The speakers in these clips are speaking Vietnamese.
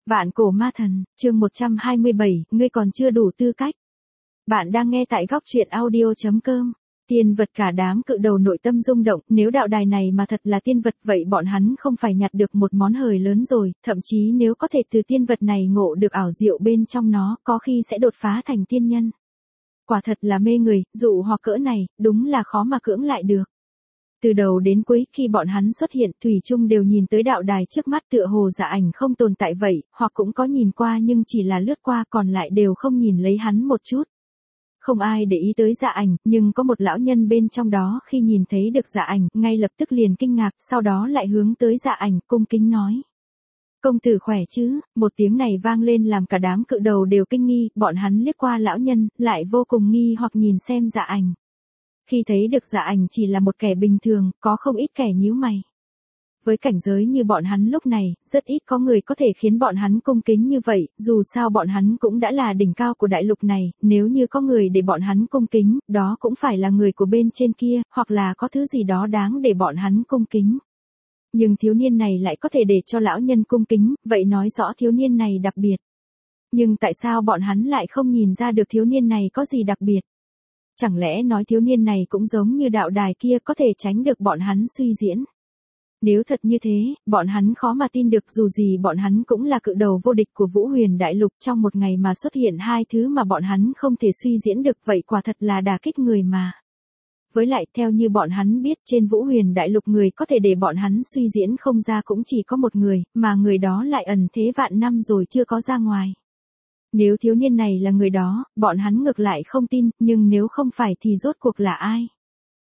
Vạn cổ ma thần, chương 127, ngươi còn chưa đủ tư cách. Bạn đang nghe tại góc truyện audio.com. Tiên vật cả đám cự đầu nội tâm rung động, nếu đạo đài này mà thật là tiên vật vậy bọn hắn không phải nhặt được một món hời lớn rồi, thậm chí nếu có thể từ tiên vật này ngộ được ảo diệu bên trong nó, có khi sẽ đột phá thành tiên nhân. Quả thật là mê người, dụ hoặc cỡ này, đúng là khó mà cưỡng lại được. Từ đầu đến cuối khi bọn hắn xuất hiện thủy chung đều nhìn tới đạo đài trước mắt tựa hồ Dạ Ảnh không tồn tại vậy, hoặc cũng có nhìn qua nhưng chỉ là lướt qua còn lại đều không nhìn lấy hắn một chút. Không ai để ý tới Dạ Ảnh, nhưng có một lão nhân bên trong đó khi nhìn thấy được Dạ Ảnh, ngay lập tức liền kinh ngạc, sau đó lại hướng tới Dạ Ảnh, cung kính nói. Công tử khỏe chứ, một tiếng này vang lên làm cả đám cự đầu đều kinh nghi, bọn hắn liếc qua lão nhân, lại vô cùng nghi hoặc nhìn xem Dạ Ảnh. Khi thấy được Dạ Ảnh chỉ là một kẻ bình thường, có không ít kẻ nhíu mày. Với cảnh giới như bọn hắn lúc này, rất ít có người có thể khiến bọn hắn cung kính như vậy, dù sao bọn hắn cũng đã là đỉnh cao của đại lục này, nếu như có người để bọn hắn cung kính, đó cũng phải là người của bên trên kia, hoặc là có thứ gì đó đáng để bọn hắn cung kính. Nhưng thiếu niên này lại có thể để cho lão nhân cung kính, vậy nói rõ thiếu niên này đặc biệt. Nhưng tại sao bọn hắn lại không nhìn ra được thiếu niên này có gì đặc biệt? Chẳng lẽ nói thiếu niên này cũng giống như đạo đài kia có thể tránh được bọn hắn suy diễn? Nếu thật như thế, bọn hắn khó mà tin được dù gì bọn hắn cũng là cự đầu vô địch của Vũ Huyền Đại Lục trong một ngày mà xuất hiện hai thứ mà bọn hắn không thể suy diễn được vậy quả thật là đả kích người mà. Với lại theo như bọn hắn biết trên Vũ Huyền Đại Lục người có thể để bọn hắn suy diễn không ra cũng chỉ có một người, mà người đó lại ẩn thế vạn năm rồi chưa có ra ngoài. Nếu thiếu niên này là người đó, bọn hắn ngược lại không tin, nhưng nếu không phải thì rốt cuộc là ai?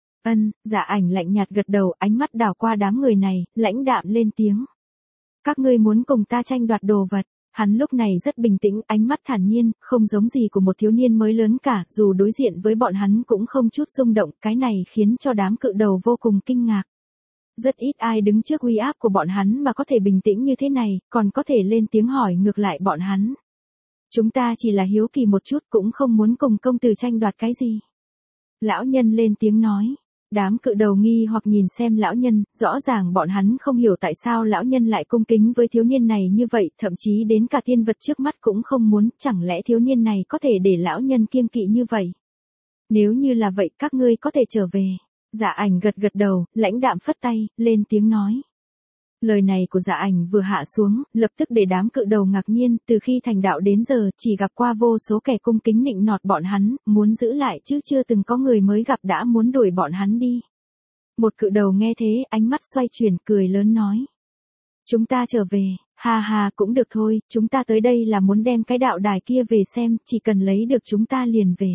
Dạ Ảnh lạnh nhạt gật đầu, ánh mắt đảo qua đám người này, lãnh đạm lên tiếng. Các ngươi muốn cùng ta tranh đoạt đồ vật. Hắn lúc này rất bình tĩnh, ánh mắt thản nhiên, không giống gì của một thiếu niên mới lớn cả, dù đối diện với bọn hắn cũng không chút rung động, cái này khiến cho đám cự đầu vô cùng kinh ngạc. Rất ít ai đứng trước uy áp của bọn hắn mà có thể bình tĩnh như thế này, còn có thể lên tiếng hỏi ngược lại bọn hắn. Chúng ta chỉ là hiếu kỳ một chút cũng không muốn cùng công tử tranh đoạt cái gì. Lão nhân lên tiếng nói. Đám cự đầu nghi hoặc nhìn xem lão nhân, rõ ràng bọn hắn không hiểu tại sao lão nhân lại cung kính với thiếu niên này như vậy, thậm chí đến cả tiên vật trước mắt cũng không muốn, chẳng lẽ thiếu niên này có thể để lão nhân kiêng kỵ như vậy? Nếu như là vậy các ngươi có thể trở về. Dạ Ảnh gật gật đầu, lãnh đạm phất tay, lên tiếng nói. Lời này của Dạ Ảnh vừa hạ xuống, lập tức để đám cự đầu ngạc nhiên, từ khi thành đạo đến giờ, chỉ gặp qua vô số kẻ cung kính nịnh nọt bọn hắn, muốn giữ lại chứ chưa từng có người mới gặp đã muốn đuổi bọn hắn đi. Một cự đầu nghe thế, ánh mắt xoay chuyển, cười lớn nói. Chúng ta trở về, ha ha cũng được thôi, chúng ta tới đây là muốn đem cái đạo đài kia về xem, chỉ cần lấy được chúng ta liền về.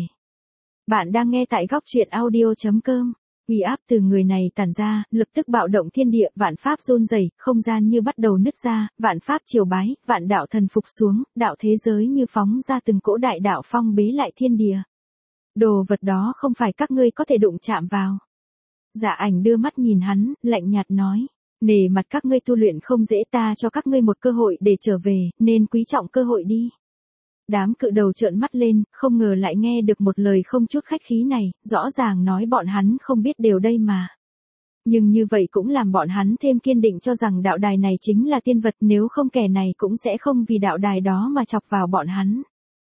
Bạn đang nghe tại góc truyện audio.com. Uy áp từ người này tản ra, lập tức bạo động thiên địa, vạn pháp run rẩy, không gian như bắt đầu nứt ra, vạn pháp triều bái, vạn đạo thần phục xuống, đạo thế giới như phóng ra từng cỗ đại đạo phong bế lại thiên địa. Đồ vật đó không phải các ngươi có thể đụng chạm vào. Dạ Ảnh đưa mắt nhìn hắn, lạnh nhạt nói, nể mặt các ngươi tu luyện không dễ, ta cho các ngươi một cơ hội để trở về, nên quý trọng cơ hội đi. Đám cự đầu trợn mắt lên, không ngờ lại nghe được một lời không chút khách khí này, rõ ràng nói bọn hắn không biết điều đây mà. Nhưng như vậy cũng làm bọn hắn thêm kiên định cho rằng đạo đài này chính là tiên vật, nếu không kẻ này cũng sẽ không vì đạo đài đó mà chọc vào bọn hắn.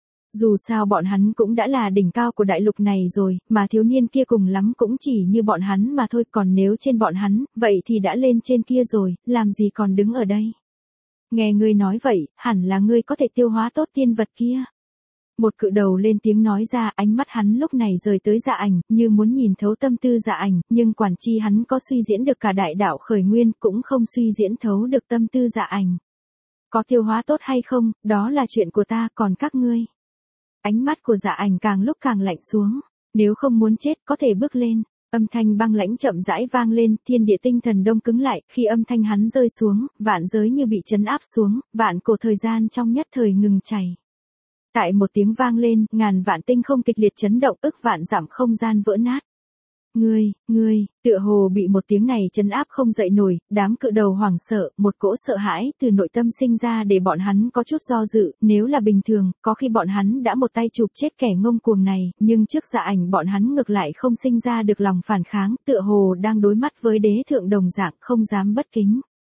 Dù sao bọn hắn cũng đã là đỉnh cao của đại lục này rồi, mà thiếu niên kia cùng lắm cũng chỉ như bọn hắn mà thôi, còn nếu trên bọn hắn, vậy thì đã lên trên kia rồi, làm gì còn đứng ở đây. Nghe ngươi nói vậy, hẳn là ngươi có thể tiêu hóa tốt tiên vật kia. Một cự đầu lên tiếng nói ra, ánh mắt hắn lúc này rời tới Dạ Ảnh, như muốn nhìn thấu tâm tư Dạ Ảnh, nhưng quản chi hắn có suy diễn được cả đại đạo khởi nguyên, cũng không suy diễn thấu được tâm tư Dạ Ảnh. Có tiêu hóa tốt hay không, đó là chuyện của ta, còn các ngươi. Ánh mắt của Dạ Ảnh càng lúc càng lạnh xuống, nếu không muốn chết có thể bước lên. Âm thanh băng lãnh chậm rãi vang lên, thiên địa tinh thần đông cứng lại, khi âm thanh hắn rơi xuống, vạn giới như bị trấn áp xuống, vạn cổ thời gian trong nhất thời ngừng chảy. Tại một tiếng vang lên, ngàn vạn tinh không kịch liệt chấn động, ức vạn dặm không gian vỡ nát. Ngươi, tựa hồ bị một tiếng này trấn áp không dậy nổi, đám cự đầu hoảng sợ, một cỗ sợ hãi từ nội tâm sinh ra để bọn hắn có chút do dự, nếu là bình thường, có khi bọn hắn đã một tay chụp chết kẻ ngông cuồng này, nhưng trước Dạ Ảnh bọn hắn ngược lại không sinh ra được lòng phản kháng, tựa hồ đang đối mắt với đế thượng đồng dạng, không dám bất kính.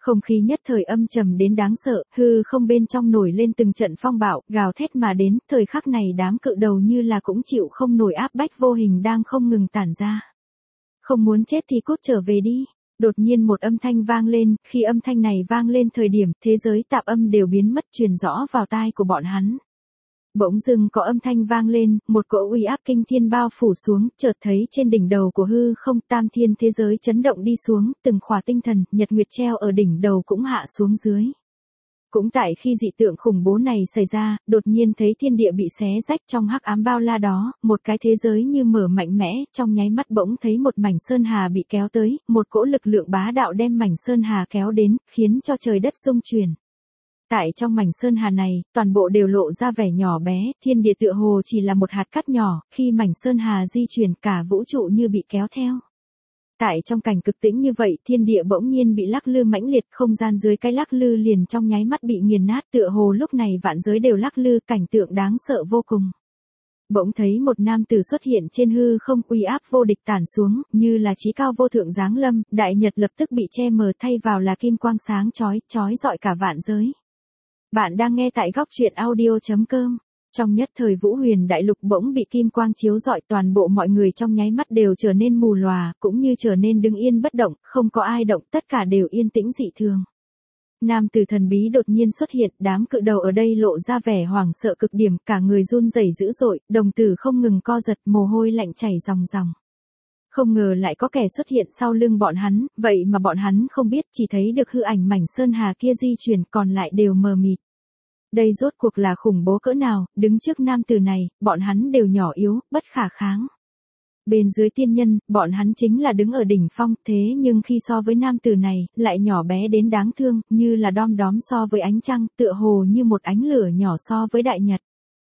Không khí nhất thời âm trầm đến đáng sợ, hư không bên trong nổi lên từng trận phong bạo, gào thét mà đến, thời khắc này đám cự đầu như là cũng chịu không nổi áp bách vô hình đang không ngừng tản ra. Không muốn chết thì cút trở về đi. Đột nhiên một âm thanh vang lên, khi âm thanh này vang lên thời điểm, thế giới tạp âm đều biến mất truyền rõ vào tai của bọn hắn. Bỗng dưng có âm thanh vang lên, một cỗ uy áp kinh thiên bao phủ xuống, chợt thấy trên đỉnh đầu của hư không tam thiên thế giới chấn động đi xuống, từng khỏa tinh thần, nhật nguyệt treo ở đỉnh đầu cũng hạ xuống dưới. Cũng tại khi dị tượng khủng bố này xảy ra, đột nhiên thấy thiên địa bị xé rách trong hắc ám bao la đó, một cái thế giới như mở mạnh mẽ, trong nháy mắt bỗng thấy một mảnh sơn hà bị kéo tới, một cỗ lực lượng bá đạo đem mảnh sơn hà kéo đến, khiến cho trời đất rung chuyển. Tại trong mảnh sơn hà này, toàn bộ đều lộ ra vẻ nhỏ bé, thiên địa tựa hồ chỉ là một hạt cát nhỏ, khi mảnh sơn hà di chuyển cả vũ trụ như bị kéo theo. Tại trong cảnh cực tĩnh như vậy, thiên địa bỗng nhiên bị lắc lư mãnh liệt, không gian dưới cái lắc lư liền trong nháy mắt bị nghiền nát, tựa hồ lúc này vạn giới đều lắc lư, cảnh tượng đáng sợ vô cùng. Bỗng thấy một nam tử xuất hiện trên hư không, uy áp vô địch tản xuống, như là chí cao vô thượng giáng lâm, đại nhật lập tức bị che mờ thay vào là kim quang sáng chói rọi cả vạn giới. Bạn đang nghe tại góc truyện audio.com. Trong nhất thời Vũ Huyền Đại Lục bỗng bị kim quang chiếu rọi, toàn bộ mọi người trong nháy mắt đều trở nên mù lòa, cũng như trở nên đứng yên bất động, không có ai động, tất cả đều yên tĩnh dị thường. Nam tử thần bí đột nhiên xuất hiện, đám cự đầu ở đây lộ ra vẻ hoảng sợ cực điểm, cả người run rẩy dữ dội, đồng tử không ngừng co giật, mồ hôi lạnh chảy ròng ròng. Không ngờ lại có kẻ xuất hiện sau lưng bọn hắn, vậy mà bọn hắn không biết, chỉ thấy được hư ảnh mảnh sơn hà kia di chuyển, còn lại đều mờ mịt. Đây rốt cuộc là khủng bố cỡ nào, đứng trước nam tử này, bọn hắn đều nhỏ yếu, bất khả kháng. Bên dưới tiên nhân, bọn hắn chính là đứng ở đỉnh phong, thế nhưng khi so với nam tử này, lại nhỏ bé đến đáng thương, như là đom đóm so với ánh trăng, tựa hồ như một ánh lửa nhỏ so với đại nhật.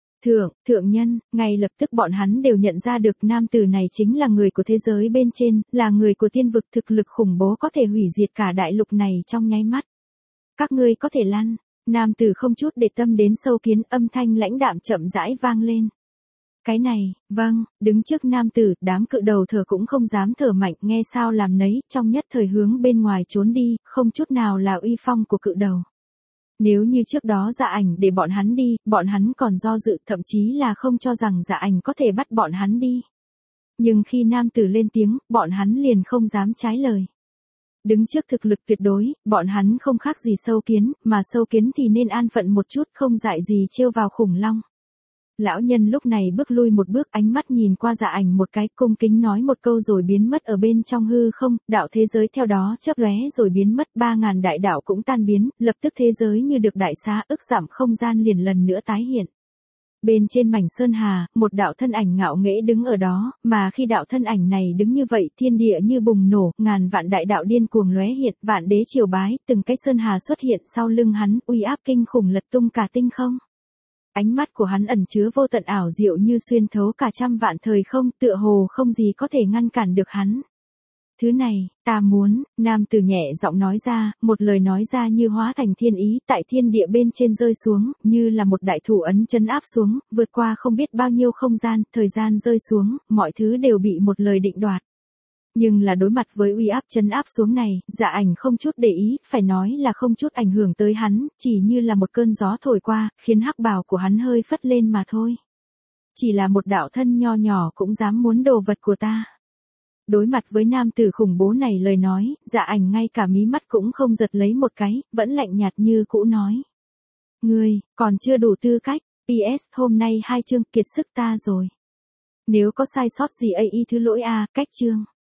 Thượng nhân, ngay lập tức bọn hắn đều nhận ra được nam tử này chính là người của thế giới bên trên, là người của tiên vực, thực lực khủng bố có thể hủy diệt cả đại lục này trong nháy mắt. Các ngươi có thể lăn. Nam tử không chút để tâm đến sâu kiến, âm thanh lãnh đạm chậm rãi vang lên. Cái này, vâng, đứng trước nam tử, đám cự đầu thở cũng không dám thở mạnh, nghe sao làm nấy, trong nhất thời hướng bên ngoài trốn đi, không chút nào là uy phong của cự đầu. Nếu như trước đó Dạ Ảnh để bọn hắn đi, bọn hắn còn do dự, thậm chí là không cho rằng Dạ Ảnh có thể bắt bọn hắn đi. Nhưng khi nam tử lên tiếng, bọn hắn liền không dám trái lời. Đứng trước thực lực tuyệt đối, bọn hắn không khác gì sâu kiến, mà sâu kiến thì nên an phận một chút, không dại gì trêu vào khủng long. Lão nhân lúc này bước lui một bước, ánh mắt nhìn qua Dạ Ảnh một cái, cung kính nói một câu rồi biến mất ở bên trong hư không, đạo thế giới theo đó chớp lóe rồi biến mất, 3000 đại đạo cũng tan biến, lập tức thế giới như được đại xá, ức giảm không gian liền lần nữa tái hiện. Bên trên mảnh sơn hà, một đạo thân ảnh ngạo nghễ đứng ở đó, mà khi đạo thân ảnh này đứng như vậy, thiên địa như bùng nổ, ngàn vạn đại đạo điên cuồng lóe hiện, vạn đế triều bái, từng cái sơn hà xuất hiện sau lưng hắn, uy áp kinh khủng lật tung cả tinh không. Ánh mắt của hắn ẩn chứa vô tận ảo diệu như xuyên thấu cả trăm vạn thời không, tựa hồ không gì có thể ngăn cản được hắn. Thứ này, ta muốn, nam tử nhẹ giọng nói ra, một lời nói ra như hóa thành thiên ý, tại thiên địa bên trên rơi xuống, như là một đại thủ ấn trấn áp xuống, vượt qua không biết bao nhiêu không gian, thời gian rơi xuống, mọi thứ đều bị một lời định đoạt. Nhưng là đối mặt với uy áp trấn áp xuống này, Dạ Ảnh không chút để ý, phải nói là không chút ảnh hưởng tới hắn, chỉ như là một cơn gió thổi qua, khiến hắc bào của hắn hơi phất lên mà thôi. Chỉ là một đạo thân nho nhỏ cũng dám muốn đồ vật của ta. Đối mặt với nam tử khủng bố này lời nói, Dạ Ảnh ngay cả mí mắt cũng không giật lấy một cái, vẫn lạnh nhạt như cũ nói. Ngươi, còn chưa đủ tư cách, PS hôm nay 2 chương kiệt sức ta rồi. Nếu có sai sót gì ấy thứ lỗi cách chương.